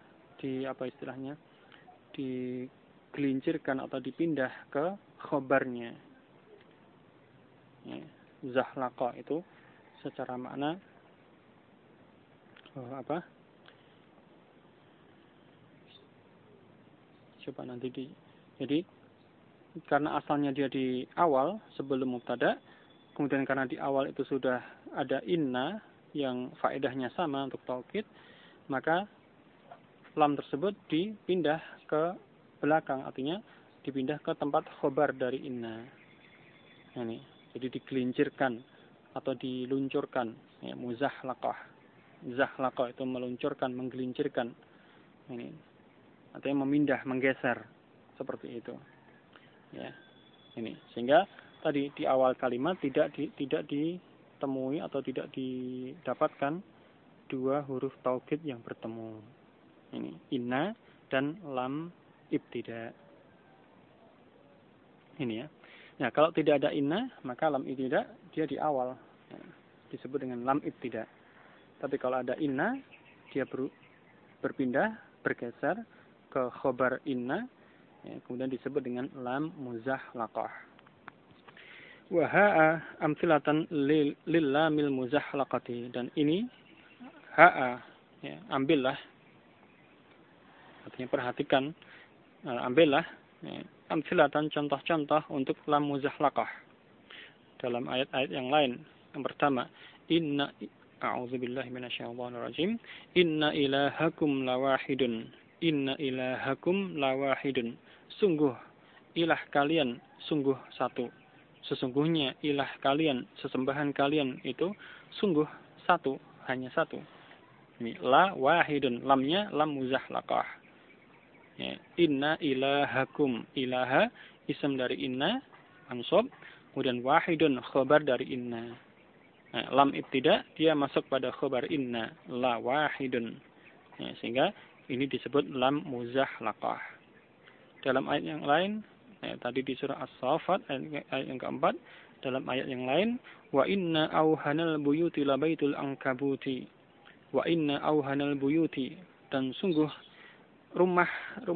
digelincirkan atau dipindah ke khobarnya. Ya, zahlaqa itu secara makna coba nanti jadi karena asalnya dia di awal sebelum mubtada, kemudian karena di awal itu sudah ada inna yang faedahnya sama untuk taukid, maka lam tersebut dipindah ke belakang, artinya dipindah ke tempat khobar dari inna. Ini jadi digelincirkan atau diluncurkan, ya, muzahlaqah. Zahlaqa itu meluncurkan, menggelincirkan. Ini artinya memindah, menggeser, seperti itu. Ya. Ini sehingga tadi di awal kalimat tidak ditemui atau tidak didapatkan dua huruf taukid yang bertemu. Ini inna dan lam ibtida. Ini ya. Nah, kalau tidak ada inna, maka lam ibtida dia di awal. Ya, disebut dengan lam ibtida. Tapi kalau ada inna, dia berpindah bergeser ke khobar inna, ya, kemudian disebut dengan lam muzahlaqah. Wa ha'a amthilatan lil lamil muzahlaqati, dan ini ha'a, ya, ambillah, artinya perhatikan, ambillah, ya, amthilatan contoh-contoh untuk lam muzahlaqah dalam ayat-ayat yang lain. Yang pertama, inna a'udzubillahi minasyaitonirrajim, inna ilahakum lawahidun, inna ilahakum lawahidun, sungguh ilah kalian sungguh satu. Sesungguhnya ilah kalian, sesembahan kalian itu sungguh satu, hanya satu. Ini la wahidun, lamnya lam muzahlaqah. Ya, inna ilahakum, ilaha ism dari inna, mansub, kemudian wahidun khabar dari inna. Nah, lam ibtida dia masuk pada khabar inna, la wahidun. Ya, sehingga ini disebut lam muzahlaqah. Dalam ayat yang lain, ya, tadi di surah As-Saffat ayat yang keempat, dalam ayat yang lain, wa inna auhanal buyuti labaitul ankabuti, wa inna auhanal buyuti, dan sungguh rumah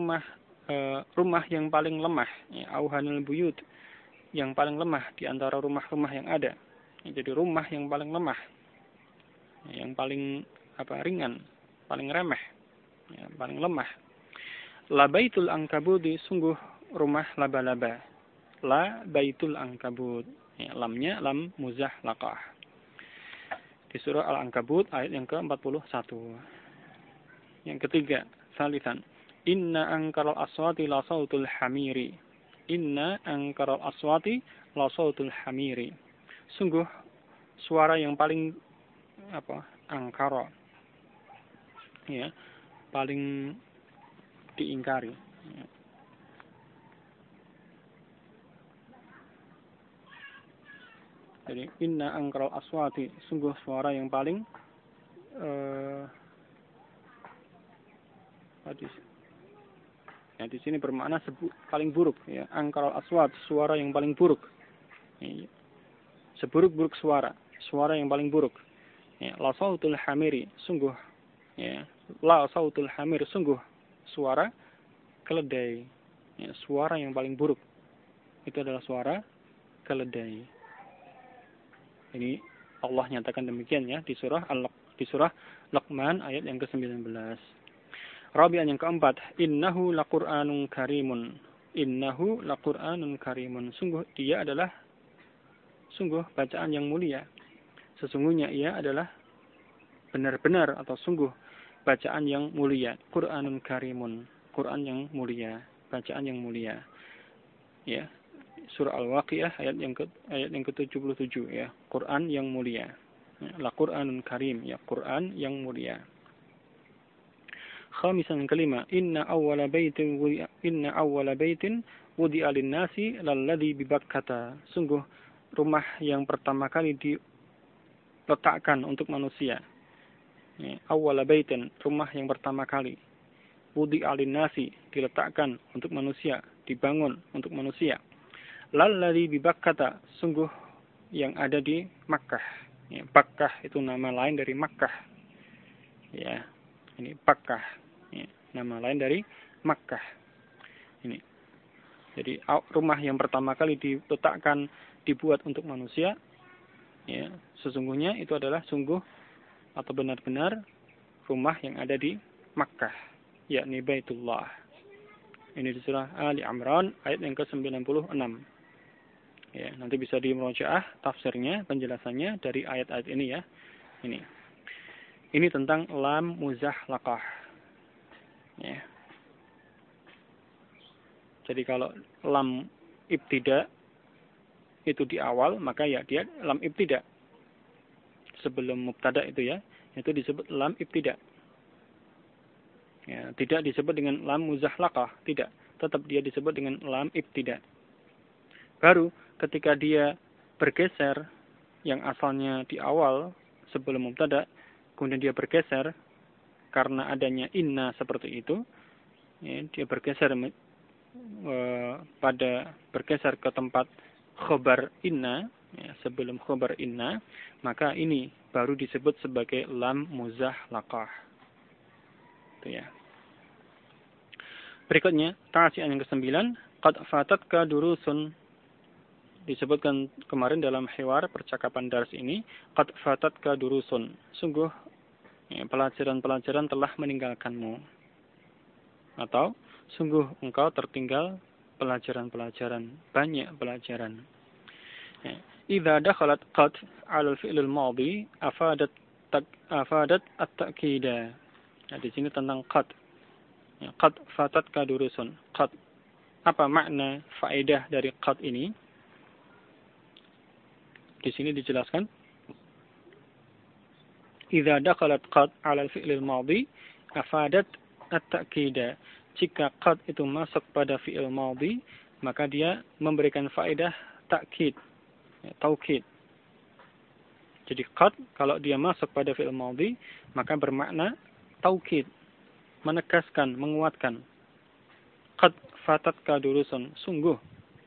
yang paling lemah, ya, auhanal buyut, yang paling lemah di antara rumah-rumah yang ada. Ya, jadi rumah yang paling lemah, ya, yang paling ringan, paling remeh, ya, paling lemah. Labaitul ankabuti, sungguh rumah laba-laba. La baitul ankabut, ya, lamnya lam muzahlaqah. Di surah Al-Ankabut ayat yang ke-41. Yang ketiga, salisan, inna ankaral aswati la sautul hamiri. Inna ankaral aswati la sautul hamiri. Sungguh suara yang paling angkara, ya, paling diingkari, ya. Jadi inna angkaral aswati, sungguh suara yang paling ya, di sini bermakna paling buruk, ya, angkaral aswat, suara yang paling buruk, ya, seburuk-buruk suara yang paling buruk, ya, la sautul hamiri, sungguh, ya, la sautul hamir, sungguh suara keledai, ya, suara yang paling buruk itu adalah suara keledai. Ini Allah nyatakan demikian, ya, di surah Luqman ayat yang ke-19. Rabi'an yang keempat, innahu laqur'anun karimun. Innahu laqur'anun karimun. Sungguh dia adalah bacaan yang mulia. Sesungguhnya ia adalah benar-benar atau sungguh bacaan yang mulia. Qur'anun karimun. Quran yang mulia, bacaan yang mulia. Ya. Surah Al-Waqiah ayat yang ke-77, ya. Quran yang mulia. La Qur'anun karim, ya, Quran yang mulia. Khamisan kelima, inna awwala baitin wudi'a lin-nasi lalladzi bi Bakkah. Sungguh rumah yang pertama kali diletakkan untuk manusia. Ya, awwala baitin, rumah yang pertama kali. Wudi'a lin-nasi, diletakkan untuk manusia, dibangun untuk manusia. Lalladzi bi Bakkah, sungguh yang ada di Makkah. Ya, Bakkah itu nama lain dari Makkah. Ya, ini Bakkah, ya, nama lain dari Makkah. Ini. Jadi rumah yang pertama kali diletakkan, dibuat untuk manusia, ya, sesungguhnya itu adalah sungguh atau benar-benar rumah yang ada di Makkah, yakni Baitullah. Ini di surah Ali Imran ayat yang ke-96. Ya, nanti bisa dimurojaah tafsirnya, penjelasannya dari ayat-ayat ini, ya. Ini tentang lam muzahlaqah. Ya. Jadi kalau lam ibtida itu di awal, maka ya dia lam ibtida. Sebelum mubtada itu, ya, itu disebut lam ibtida. Ya, tidak disebut dengan lam muzahlaqah, tidak. Tetap dia disebut dengan lam ibtida. Baru ketika dia bergeser, yang asalnya di awal sebelum mubtada, kemudian dia bergeser karena adanya inna seperti itu, ya, dia bergeser bergeser ke tempat khobar inna, ya, sebelum khobar inna, maka ini baru disebut sebagai lam muzahlaqah. Itu, ya. Berikutnya, ta'asian yang ke-9, qad fatatka durusun. Disebutkan kemarin dalam hiwar percakapan dars ini, qad fatatka durusun. Sungguh pelajaran-pelajaran telah meninggalkanmu. Atau sungguh engkau tertinggal pelajaran-pelajaran, banyak pelajaran. Idza dakhalat qad 'ala al-fi'l al-madhi afadat at-ta'kida. Nah, di sini tentang qad. Qad fatatka durusun. Qad. Apa makna faedah dari qad ini? Di sini dijelaskan. Idza dakhalat qad 'ala al-fi'l al-madhi afadat at-ta'kida. Jika qad itu masuk pada fi'il madhi, maka dia memberikan faedah takkid, taukid. Jadi qad kalau dia masuk pada fi'il madhi, maka bermakna taukid, menegaskan, menguatkan. Qad fatatka durusun, sungguh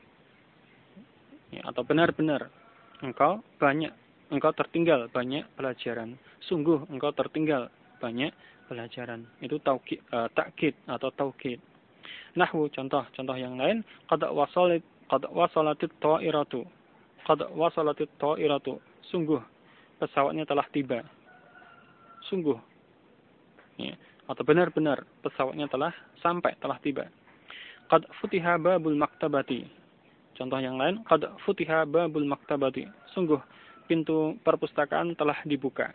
atau benar-benar engkau tertinggal banyak pelajaran. Sungguh engkau tertinggal banyak pelajaran. Itu takkid atau taukid. Nahwu, contoh yang lain, qad wasalatit ta'iratu. Qad wasalatit ta'iratu. Sungguh pesawatnya telah tiba. Sungguh. Ya. Atau benar-benar pesawatnya telah sampai, telah tiba. Qad futiha babul maktabati. Contoh yang lain, qad futiha babul maktabati. Sungguh pintu perpustakaan telah dibuka.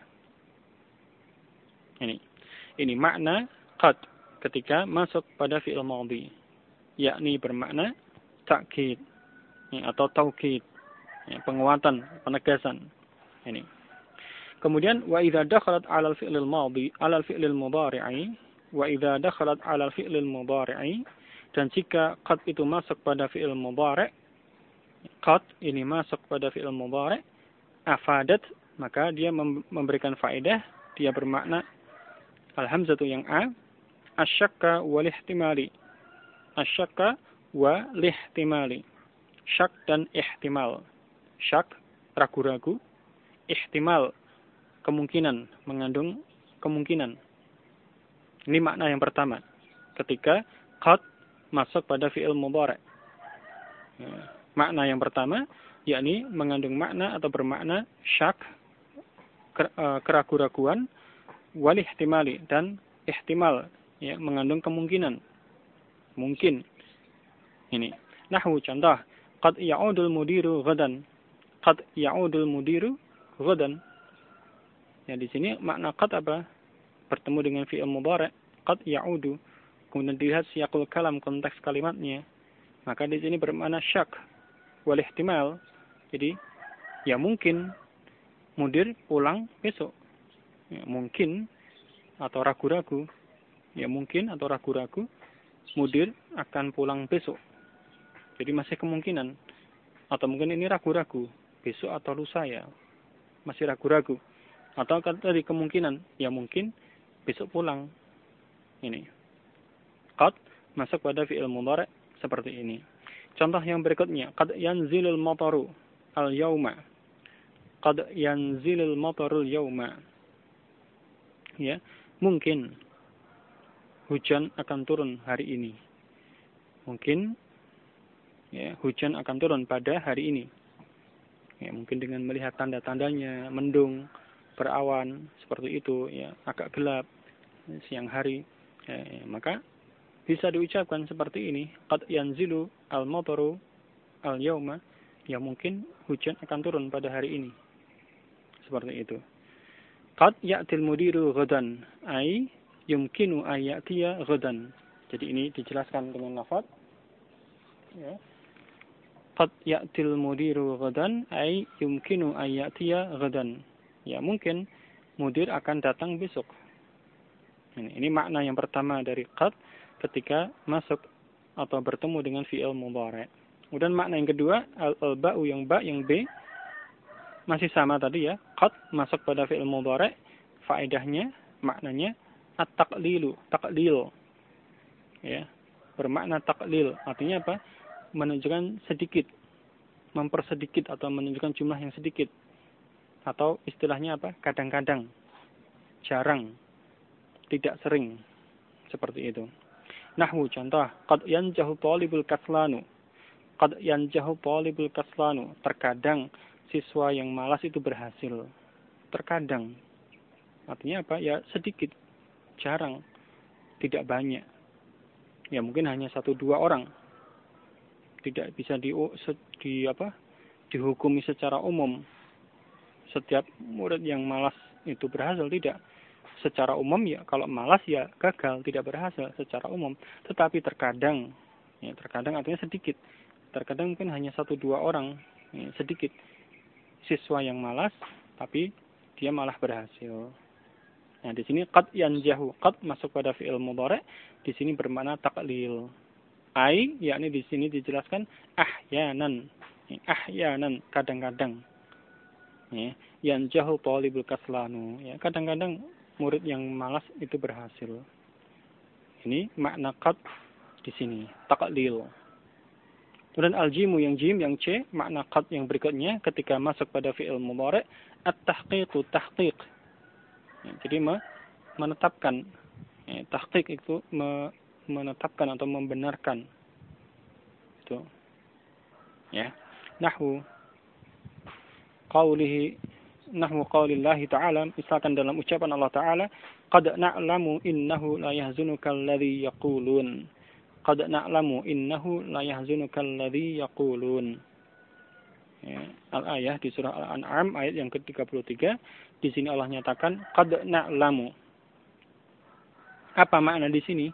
Ini makna qad ketika masuk pada fi'il madhi, yakni bermakna takkid atau taukid, penguatan, penegasan. Ini. Kemudian wa idza dakhalat 'ala al-fi'l al-madhi 'ala al-fi'l al-mudhari'i wa idza dakhalat 'ala al-fi'l al-mudhari'i, dan jika qad itu masuk pada fi'il mudhari', qad ini masuk pada fi'il mudhari', afadat, maka dia memberikan faedah, dia bermakna al-hamzatu yang a, asyakka wal ihtimali. Asyakka wa lihtimali. Syak dan ihtimal. Syak, ragu-ragu. Ihtimal, kemungkinan, mengandung kemungkinan. Ini makna yang pertama. Ketika qad masuk pada fi'il mudhari'. Makna yang pertama, yakni mengandung makna atau bermakna syak, keraguan-raguan, wal ihtimali, dan ihtimal, ya, mengandung kemungkinan. Mungkin. Ini. Nahwu, contoh, qad ya'udul mudiru ghadan. Qad ya'udul mudiru ghadan. Ya, di sini makna qad apa? Bertemu dengan fi'il mudhari', qad ya'udu. Kemudian dilihat siyaqul kalam, konteks kalimatnya. Maka di sini bermakna syak wal ihtimal. Jadi, ya mungkin mudir pulang besok. Ya, mungkin atau ragu-ragu. Ya mungkin atau ragu-ragu mudir akan pulang besok. Jadi masih kemungkinan. Atau mungkin ini ragu-ragu. Besok atau lusa, ya. Masih ragu-ragu. Atau tadi kemungkinan. Ya mungkin besok pulang. Ini. Qad masuk pada fi'il mudhari' seperti ini. Contoh yang berikutnya. Qad yanzilul mataru al-yawma. Qad yanzilul mataru al-yawma. Ya. Mungkin hujan akan turun hari ini. Mungkin ya, hujan akan turun pada hari ini. Ya, mungkin dengan melihat tanda-tandanya, mendung, berawan, seperti itu, ya, agak gelap, siang hari. Ya, maka bisa diucapkan seperti ini. Qad yanzilu al-mataru al-yawma. Ya, mungkin hujan akan turun pada hari ini. Seperti itu. Qad ya'til mudiru ghadan. Ay yumkinu ayyatiya ghadan. Jadi ini dijelaskan dengan lafaz. Ya. Qad ya'til mudiru ghadan ay yumkinu ayyatiya ghadan. Ya, mungkin mudir akan datang besok. Ini makna yang pertama dari qad ketika masuk atau bertemu dengan fi'il mudhari'. Kemudian makna yang kedua, al-ba'u yang B masih sama tadi, ya. Qad masuk pada fi'il mudhari', faedahnya, maknanya at-taqlilu, taqlil. Ya, bermakna taqlil. Artinya apa? Menunjukkan sedikit, mempersedikit atau menunjukkan jumlah yang sedikit. Atau istilahnya apa? Kadang-kadang, jarang, tidak sering, seperti itu. Nahwu contoh, qad yanjahu talibul kaslanu. Qad yanjahu talibul kaslanu. Terkadang siswa yang malas itu berhasil. Terkadang. Artinya apa? Ya sedikit, jarang, tidak banyak. Ya mungkin hanya 1-2 orang. Tidak bisa dihukumi secara umum. Setiap murid yang malas itu berhasil, tidak. Secara umum ya kalau malas ya gagal, tidak berhasil secara umum. Tetapi terkadang, ya terkadang artinya sedikit. Terkadang mungkin hanya 1-2 orang, ya, sedikit siswa yang malas, tapi dia malah berhasil. Nah di sini qad yanjahu, qad masuk pada fi'il mudhari', di sini bermakna taqlil. Ai, yakni di sini dijelaskan ahyanan, ahyanan kadang-kadang. Ya, yanjahu talibul kaslanu, ya kadang-kadang murid yang malas itu berhasil. Ini makna qad di sini, taqlil. Kemudian al-jimu yang jim, yang c, makna qad yang berikutnya ketika masuk pada fi'il mudhari' at-tahqiqu, tahqiq. Ya, jadi menetapkan. Ya, tahqiq itu menetapkan atau membenarkan. Itu. Ya. Nahwu qaulillahi ta'ala, misalkan dalam ucapan Allah Ta'ala, qad na'lamu innahu la yahzunuka alladhi yaqulun. Qad na'lamu innahu la yahzunuka alladhi yaqulun. Ya, al-ayah di surah Al-An'am ayat yang ke-33, di sini Allah nyatakan qad na'lamu. Apa makna di sini?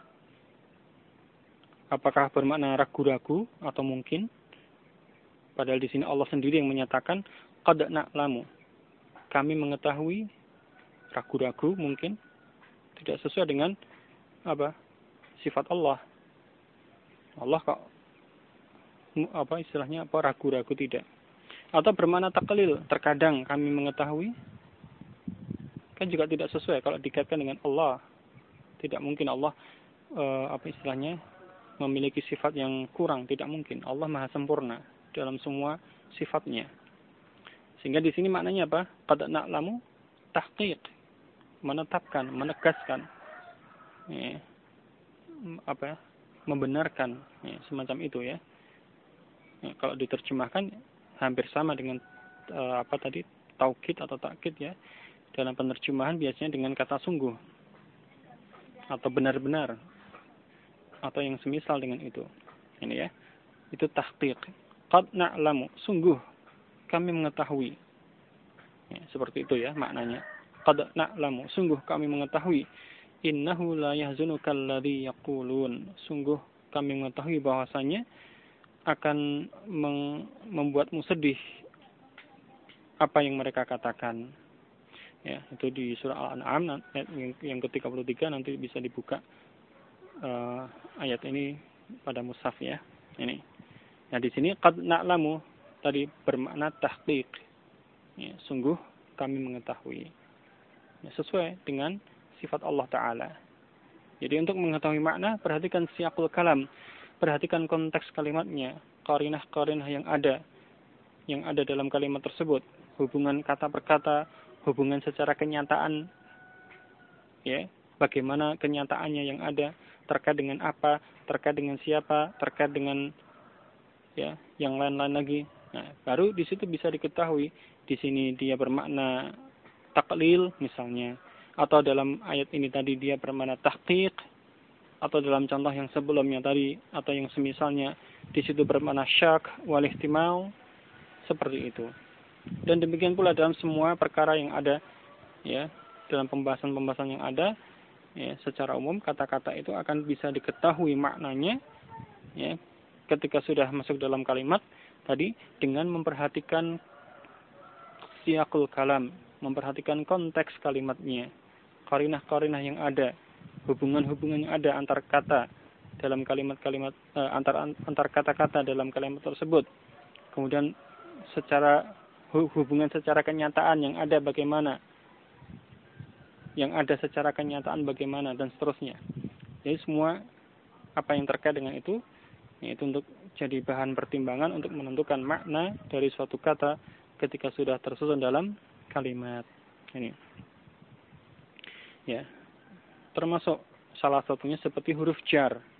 Apakah bermakna ragu-ragu atau mungkin? Padahal di sini Allah sendiri yang menyatakan qad na'lamu. Kami mengetahui, ragu-ragu mungkin tidak sesuai dengan apa? Sifat Allah. Allah kok istilahnya ragu-ragu tidak. Atau bermakna taqlil, terkadang kami mengetahui, kan juga tidak sesuai kalau dikaitkan dengan Allah. Tidak mungkin Allah istilahnya memiliki sifat yang kurang, tidak mungkin. Allah Maha sempurna dalam semua sifatnya. Sehingga di sini maknanya apa? Qad na'lamu tahqiq, menetapkan, menegaskan. Ya, membenarkan, ya, semacam itu ya. Ya. Kalau diterjemahkan hampir sama dengan taukid atau takkid ya. Dalam penerjemahan biasanya dengan kata sungguh atau benar-benar atau yang semisal dengan itu. Ini ya. Itu tahqiq. Qad na'lamu, sungguh kami mengetahui. Ya, seperti itu ya maknanya. Qad na'lamu, sungguh kami mengetahui. Innahu la yahzunuka alladhi yaqulun. Sungguh kami mengetahui bahwasanya akan membuatmu sedih apa yang mereka katakan. Ya, itu di surah Al-An'am yang ke-33, nanti bisa dibuka ayat ini pada mushaf ya. Ini. Nah, di sini qad na'lamu tadi bermakna tahqiq. Ya, sungguh kami mengetahui. Ya, sesuai dengan sifat Allah Ta'ala. Jadi untuk mengetahui makna, perhatikan siyaqul kalam. Perhatikan konteks kalimatnya. Qarinah-qarinah yang ada dalam kalimat tersebut. Hubungan kata per kata, hubungan secara kenyataan. Ya, bagaimana kenyataannya yang ada, terkait dengan apa, terkait dengan siapa, terkait dengan ya, yang lain-lain lagi. Nah, baru di situ bisa diketahui di sini dia bermakna taqlil misalnya, atau dalam ayat ini tadi dia bermakna tahqiq, atau dalam contoh yang sebelumnya tadi atau yang semisalnya di situ bermakna syak wal ihtimal, seperti itu. Dan demikian pula dalam semua perkara yang ada ya, dalam pembahasan-pembahasan yang ada ya, secara umum kata-kata itu akan bisa diketahui maknanya ya, ketika sudah masuk dalam kalimat tadi dengan memperhatikan siyaqul kalam, memperhatikan konteks kalimatnya, qarinah-qarinah yang ada, hubungan-hubungan yang ada antar kata dalam kalimat-kalimat antar kata-kata dalam kalimat tersebut. Kemudian hubungan secara kenyataan yang ada bagaimana, yang ada secara kenyataan bagaimana, dan seterusnya. Jadi semua apa yang terkait dengan itu, yaitu untuk jadi bahan pertimbangan untuk menentukan makna dari suatu kata ketika sudah tersusun dalam kalimat. Ini. Ya. Termasuk salah satunya seperti huruf jar.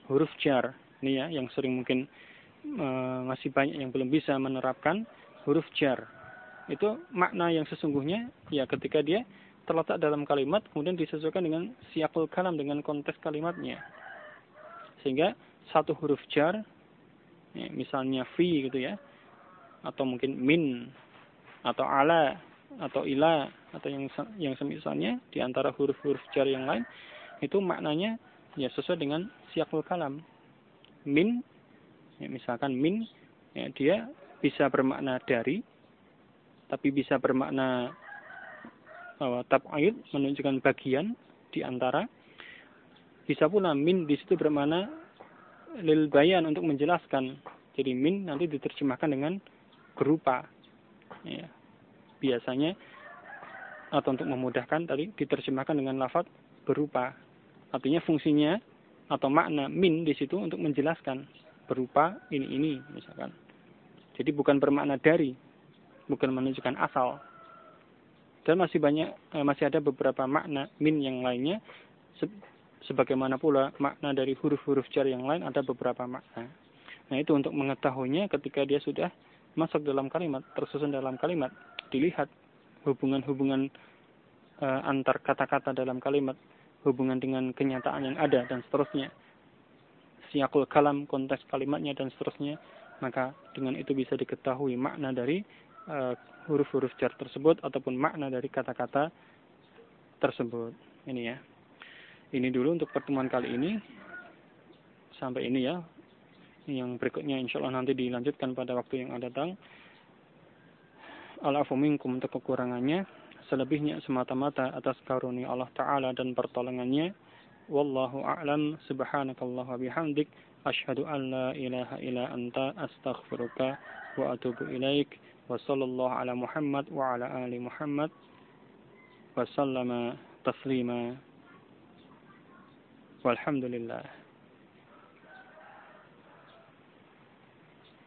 huruf jar. Ini ya, yang sering mungkin masih banyak yang belum bisa menerapkan huruf jar. Itu makna yang sesungguhnya ya ketika dia terletak dalam kalimat kemudian disesuaikan dengan siyaqul kalam, dengan konteks kalimatnya. Sehingga satu huruf jar ya, misalnya fi gitu ya, atau mungkin min atau ala atau ila atau yang semisalnya di antara huruf-huruf jar yang lain itu maknanya ya sesuai dengan siyaqul kalam. Min ya, misalkan min ya, dia bisa bermakna dari, tapi bisa bermakna tab'id, menunjukkan bagian di antara. Bisa pula min di situ bermakna lil bayan, untuk menjelaskan. Jadi min nanti diterjemahkan dengan berupa. Ya. Biasanya atau untuk memudahkan tadi diterjemahkan dengan lafaz berupa. Artinya fungsinya atau makna min di situ untuk menjelaskan berupa ini misalkan. Jadi bukan bermakna dari, bukan menunjukkan asal. Dan masih ada beberapa makna min yang lainnya. Sebagaimana pula makna dari huruf-huruf jar yang lain ada beberapa makna. Nah itu untuk mengetahuinya ketika dia sudah masuk dalam kalimat, tersusun dalam kalimat, dilihat hubungan-hubungan antar kata-kata dalam kalimat, hubungan dengan kenyataan yang ada dan seterusnya, siyaqul kalam, konteks kalimatnya dan seterusnya, maka dengan itu bisa diketahui makna dari huruf-huruf jar tersebut ataupun makna dari kata-kata tersebut. Ini ya. Ini dulu untuk pertemuan kali ini. Sampai ini ya. Yang berikutnya insyaallah nanti dilanjutkan pada waktu yang akan datang. Al-afu minkum, untuk kekurangannya, selebihnya semata-mata atas karunia Allah Ta'ala dan pertolongannya. Wallahu a'lam. Subhanakallah wa bihamdik. Ashhadu an la ilaha illa anta astaghfiruka wa atubu ilaik. Wa sallallahu ala Muhammad wa ala ali Muhammad. Wa sallama taslima. Walhamdulillah.